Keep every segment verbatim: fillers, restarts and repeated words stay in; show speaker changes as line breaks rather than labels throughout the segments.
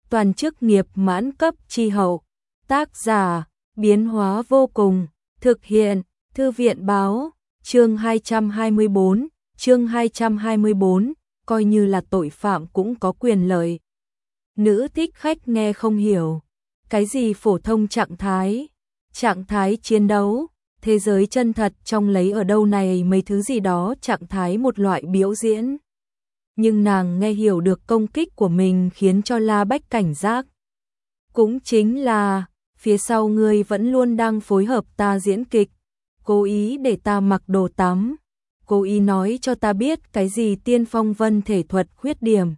toàn chức nghiệp mãn cấp chi hậu. Tác giả, biến hóa vô cùng, thực hiện, Thư viện báo, chương hai trăm hai mươi bốn, chương hai trăm hai mươi bốn, coi như là tội phạm cũng có quyền lợi. Nữ thích khách nghe không hiểu, cái gì phổ thông trạng thái, trạng thái chiến đấu, thế giới chân thật trong lấy ở đâu này mấy thứ gì đó trạng thái một loại biểu diễn. Nhưng nàng nghe hiểu được công kích của mình khiến cho La Bách cảnh giác. Cũng chính là, phía sau ngươi vẫn luôn đang phối hợp ta diễn kịch, cố ý để ta mặc đồ tắm, cố ý nói cho ta biết cái gì tiên phong vân thể thuật khuyết điểm.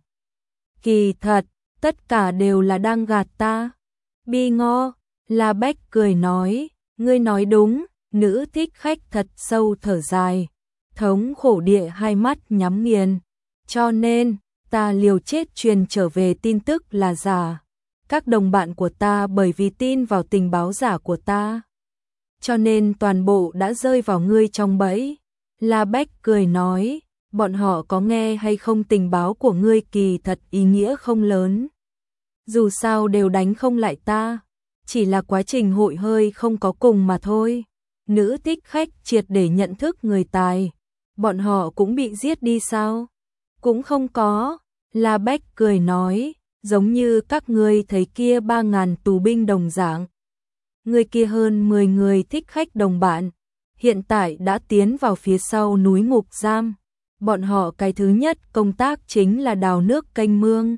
Kỳ thật, tất cả đều là đang gạt ta. Bi ngo, La Bách cười nói, ngươi nói đúng, nữ thích khách thật sâu thở dài, thống khổ địa hai mắt nhắm nghiền. Cho nên, ta liều chết truyền trở về tin tức là giả. Các đồng bạn của ta bởi vì tin vào tình báo giả của ta, cho nên toàn bộ đã rơi vào ngươi trong bẫy. La Bách cười nói, bọn họ có nghe hay không tình báo của ngươi kỳ thật ý nghĩa không lớn. Dù sao đều đánh không lại ta, chỉ là quá trình hội hơi không có cùng mà thôi. Nữ thích khách triệt để nhận thức người tài, bọn họ cũng bị giết đi sao? Cũng không có. La Bách cười nói, giống như các ngươi thấy kia ba ngàn tù binh đồng dạng. Người kia hơn mười người thích khách đồng bạn, hiện tại đã tiến vào phía sau núi ngục giam. Bọn họ cái thứ nhất công tác chính là đào nước kênh mương.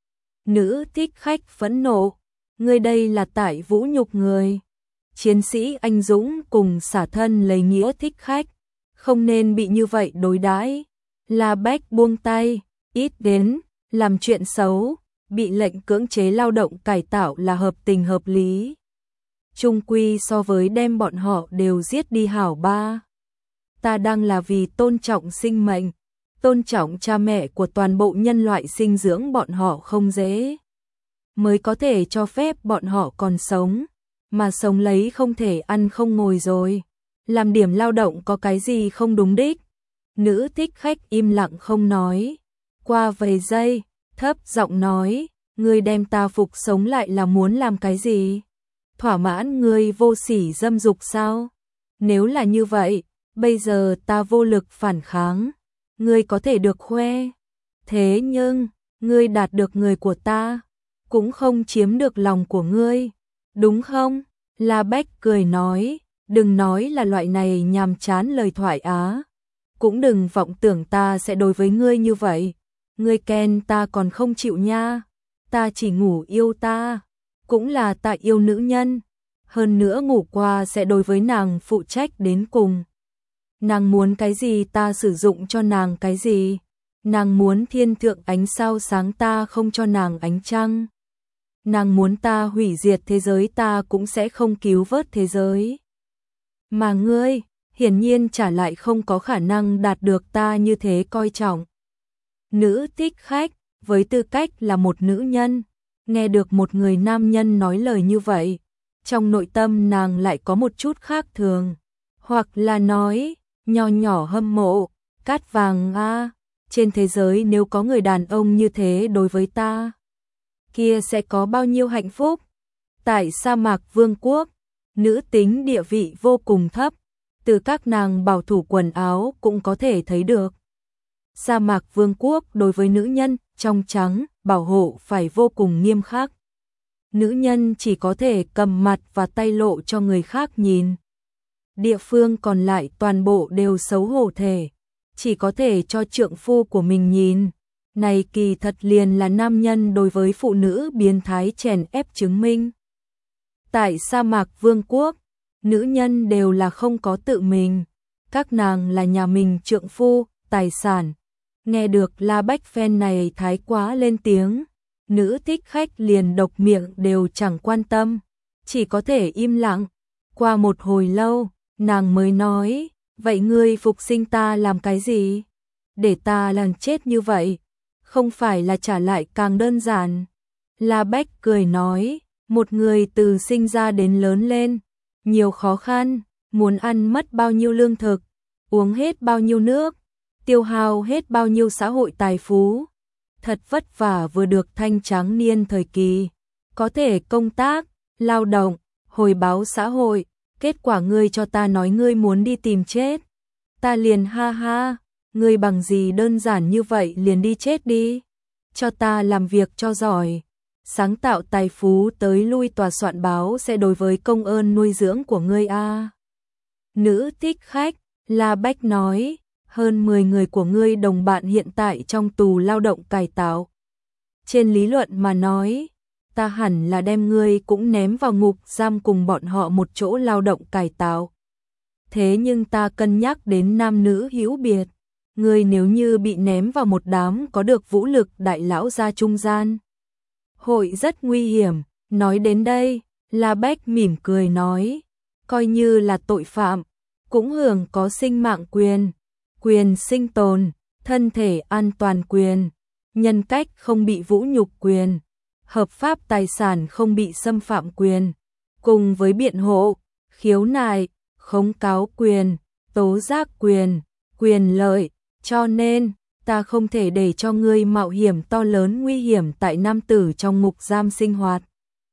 Nữ thích khách phẫn nộ, ngươi đây là tại vũ nhục người. Chiến sĩ anh dũng cùng xả thân lấy nghĩa thích khách, không nên bị như vậy đối đãi. La Bách buông tay, ít đến, làm chuyện xấu, bị lệnh cưỡng chế lao động cải tạo là hợp tình hợp lý. Chung quy so với đem bọn họ đều giết đi hảo ba. Ta đang là vì tôn trọng sinh mệnh, tôn trọng cha mẹ của toàn bộ nhân loại sinh dưỡng bọn họ không dễ. Mới có thể cho phép bọn họ còn sống, mà sống lấy không thể ăn không ngồi rồi. Làm điểm lao động có cái gì không đúng đích. Nữ thích khách im lặng không nói. Qua vài giây, thấp giọng nói, ngươi đem ta phục sống lại là muốn làm cái gì? Thỏa mãn ngươi vô sỉ dâm dục sao? Nếu là như vậy, bây giờ ta vô lực phản kháng, ngươi có thể được khoe. Thế nhưng, ngươi đạt được người của ta, cũng không chiếm được lòng của ngươi, đúng không? La Bách cười nói, đừng nói là loại này nhàm chán lời thoại á. Cũng đừng vọng tưởng ta sẽ đối với ngươi như vậy. Ngươi khen ta còn không chịu nha. Ta chỉ ngủ yêu ta, cũng là ta yêu nữ nhân. Hơn nữa ngủ qua sẽ đối với nàng phụ trách đến cùng. Nàng muốn cái gì ta sử dụng cho nàng cái gì. Nàng muốn thiên thượng ánh sao sáng ta không cho nàng ánh trăng. Nàng muốn ta hủy diệt thế giới ta cũng sẽ không cứu vớt thế giới. Mà ngươi, hiển nhiên trả lại không có khả năng đạt được ta như thế coi trọng. Nữ thích khách, với tư cách là một nữ nhân, nghe được một người nam nhân nói lời như vậy, trong nội tâm nàng lại có một chút khác thường, hoặc là nói, nho nhỏ hâm mộ, cát vàng a, trên thế giới nếu có người đàn ông như thế đối với ta, kia sẽ có bao nhiêu hạnh phúc. Tại sa mạc vương quốc, nữ tính địa vị vô cùng thấp, từ các nàng bảo thủ quần áo cũng có thể thấy được. Sa mạc vương quốc đối với nữ nhân trong trắng bảo hộ phải vô cùng nghiêm khắc. Nữ nhân chỉ có thể cầm mặt và tay lộ cho người khác nhìn. Địa phương còn lại toàn bộ đều xấu hổ thể, chỉ có thể cho trượng phu của mình nhìn. Này kỳ thật liền là nam nhân đối với phụ nữ biến thái chèn ép chứng minh. Tại sa mạc vương quốc, nữ nhân đều là không có tự mình, các nàng là nhà mình trượng phu, tài sản. Nghe được La Bách phen này thái quá lên tiếng, nữ thích khách liền độc miệng đều chẳng quan tâm, chỉ có thể im lặng. Qua một hồi lâu, nàng mới nói, vậy ngươi phục sinh ta làm cái gì? Để ta làm chết như vậy, không phải là trả lại càng đơn giản. La Bách cười nói, một người từ sinh ra đến lớn lên, nhiều khó khăn, muốn ăn mất bao nhiêu lương thực, uống hết bao nhiêu nước, tiêu hao hết bao nhiêu xã hội tài phú, thật vất vả vừa được thanh tráng niên thời kỳ, có thể công tác, lao động, hồi báo xã hội, kết quả ngươi cho ta nói ngươi muốn đi tìm chết. Ta liền ha ha, ngươi bằng gì đơn giản như vậy liền đi chết đi, cho ta làm việc cho giỏi. Sáng tạo tài phú tới lui tòa soạn báo sẽ đối với công ơn nuôi dưỡng của ngươi a. Nữ thích khách, La Bách nói, hơn mười người của ngươi đồng bạn hiện tại trong tù lao động cải tạo. Trên lý luận mà nói, ta hẳn là đem ngươi cũng ném vào ngục giam cùng bọn họ một chỗ lao động cải tạo. Thế nhưng ta cân nhắc đến nam nữ hữu biệt, ngươi nếu như bị ném vào một đám có được vũ lực đại lão gia trung gian, hội rất nguy hiểm. Nói đến đây, La Bách mỉm cười nói, coi như là tội phạm, cũng hưởng có sinh mạng quyền, quyền sinh tồn, thân thể an toàn quyền, nhân cách không bị vũ nhục quyền, hợp pháp tài sản không bị xâm phạm quyền, cùng với biện hộ, khiếu nại, khống cáo quyền, tố giác quyền, quyền lợi, cho nên ta không thể để cho ngươi mạo hiểm to lớn nguy hiểm tại nam tử trong ngục giam sinh hoạt.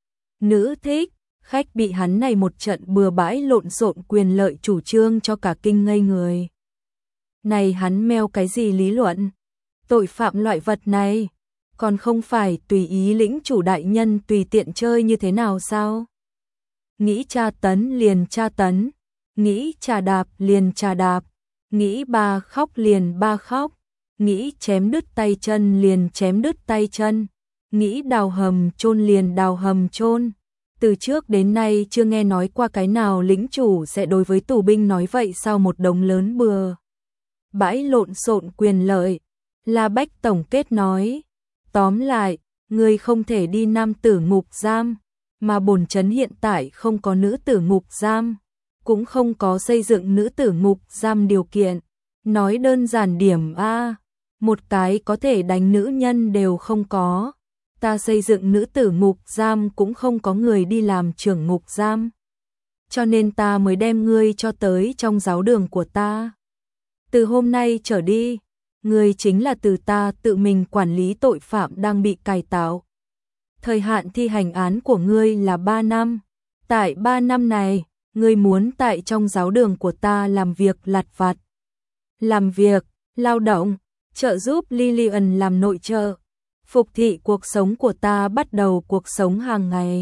Nữ thích khách bị hắn này một trận bừa bãi lộn xộn quyền lợi chủ trương cho cả kinh ngây người. Này hắn meo cái gì lý luận? Tội phạm loại vật này, còn không phải tùy ý lĩnh chủ đại nhân tùy tiện chơi như thế nào sao? Nghĩ tra tấn liền tra tấn, nghĩ trà đạp liền trà đạp, nghĩ ba khóc liền ba khóc, nghĩ chém đứt tay chân liền chém đứt tay chân, nghĩ đào hầm chôn liền đào hầm chôn. Từ trước đến nay chưa nghe nói qua cái nào lĩnh chủ sẽ đối với tù binh nói vậy sao một đống lớn bừa bãi lộn xộn quyền lợi. La Bách tổng kết nói, tóm lại, ngươi không thể đi nam tử ngục giam, mà bổn trấn hiện tại không có nữ tử ngục giam, cũng không có xây dựng nữ tử ngục giam điều kiện. Nói đơn giản điểm a, một cái có thể đánh nữ nhân đều không có. Ta xây dựng nữ tử ngục giam cũng không có người đi làm trưởng ngục giam. Cho nên ta mới đem ngươi cho tới trong giáo đường của ta. Từ hôm nay trở đi, ngươi chính là từ ta tự mình quản lý tội phạm đang bị cải tạo. Thời hạn thi hành án của ngươi là ba năm. Tại ba năm này, ngươi muốn tại trong giáo đường của ta làm việc lặt vặt. Làm việc, lao động, trợ giúp Lillian làm nội trợ. Phục thị cuộc sống của ta bắt đầu cuộc sống hàng ngày.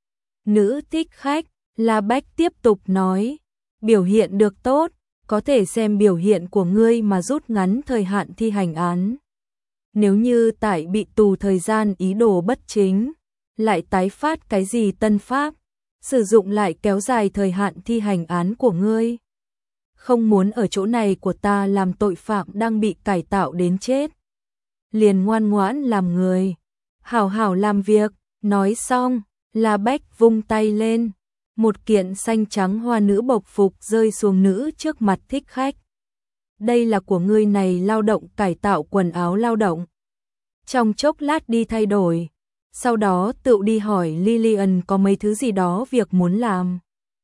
Nữ thích khách, La Bách tiếp tục nói, biểu hiện được tốt, có thể xem biểu hiện của ngươi mà rút ngắn thời hạn thi hành án. Nếu như tại bị tù thời gian ý đồ bất chính, lại tái phát cái gì tân pháp, sử dụng lại kéo dài thời hạn thi hành án của ngươi. Không muốn ở chỗ này của ta làm tội phạm đang bị cải tạo đến chết. Liền ngoan ngoãn làm người, hảo hảo làm việc. Nói xong, La Bách vung tay lên, một kiện xanh trắng hoa nữ bộc phục rơi xuống nữ trước mặt thích khách. Đây là của ngươi này, lao động cải tạo quần áo lao động. Trong chốc lát đi thay đổi, sau đó tự đi hỏi Lillian có mấy thứ gì đó việc muốn làm.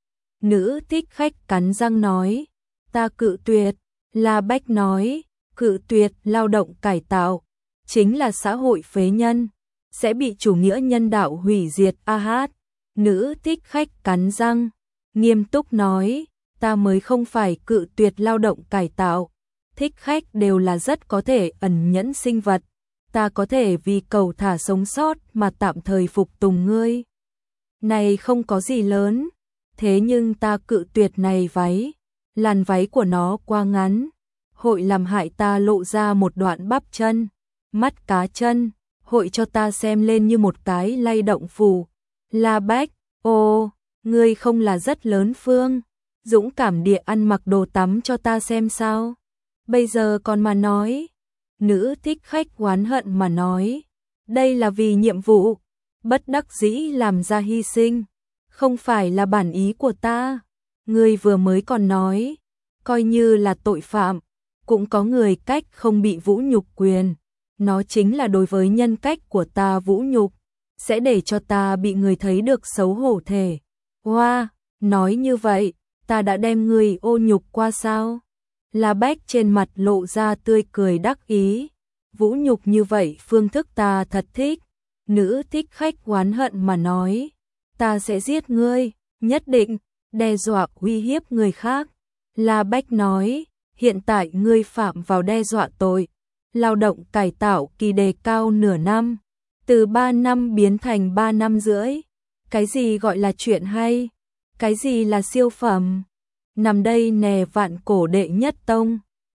Nữ thích khách cắn răng nói, ta cự tuyệt. La Bách nói, cự tuyệt lao động cải tạo chính là xã hội phế nhân, sẽ bị chủ nghĩa nhân đạo hủy diệt. A hát. Nữ thích khách cắn răng, nghiêm túc nói, ta mới không phải cự tuyệt lao động cải tạo. Thích khách đều là rất có thể ẩn nhẫn sinh vật, ta có thể vì cầu thả sống sót mà tạm thời phục tùng ngươi. Này không có gì lớn, thế nhưng ta cự tuyệt này váy, làn váy của nó quá ngắn, hội làm hại ta lộ ra một đoạn bắp chân, mắt cá chân, hội cho ta xem lên như một cái lay động phù. La Bách, ô, ngươi không là rất lớn phương, dũng cảm địa ăn mặc đồ tắm cho ta xem sao? Bây giờ còn mà nói. Nữ thích khách oán hận mà nói, đây là vì nhiệm vụ, bất đắc dĩ làm ra hy sinh, không phải là bản ý của ta. Ngươi vừa mới còn nói, coi như là tội phạm, cũng có người cách không bị vũ nhục quyền, nó chính là đối với nhân cách của ta vũ nhục, sẽ để cho ta bị người thấy được xấu hổ thể. Hoa, wow, nói như vậy, ta đã đem ngươi ô nhục qua sao? La Bách trên mặt lộ ra tươi cười đắc ý. vũ nhục như vậy phương thức ta thật thích. Nữ thích khách oán hận mà nói, ta sẽ giết ngươi, nhất định, đe dọa uy hiếp người khác. La Bách nói, hiện tại ngươi phạm vào đe dọa tội, lao động cải tạo kỳ đề cao nửa năm, từ ba năm biến thành ba năm rưỡi. Cái gì gọi là chuyện hay? Cái gì là siêu phẩm? Nằm đây nè vạn cổ đệ nhất tông.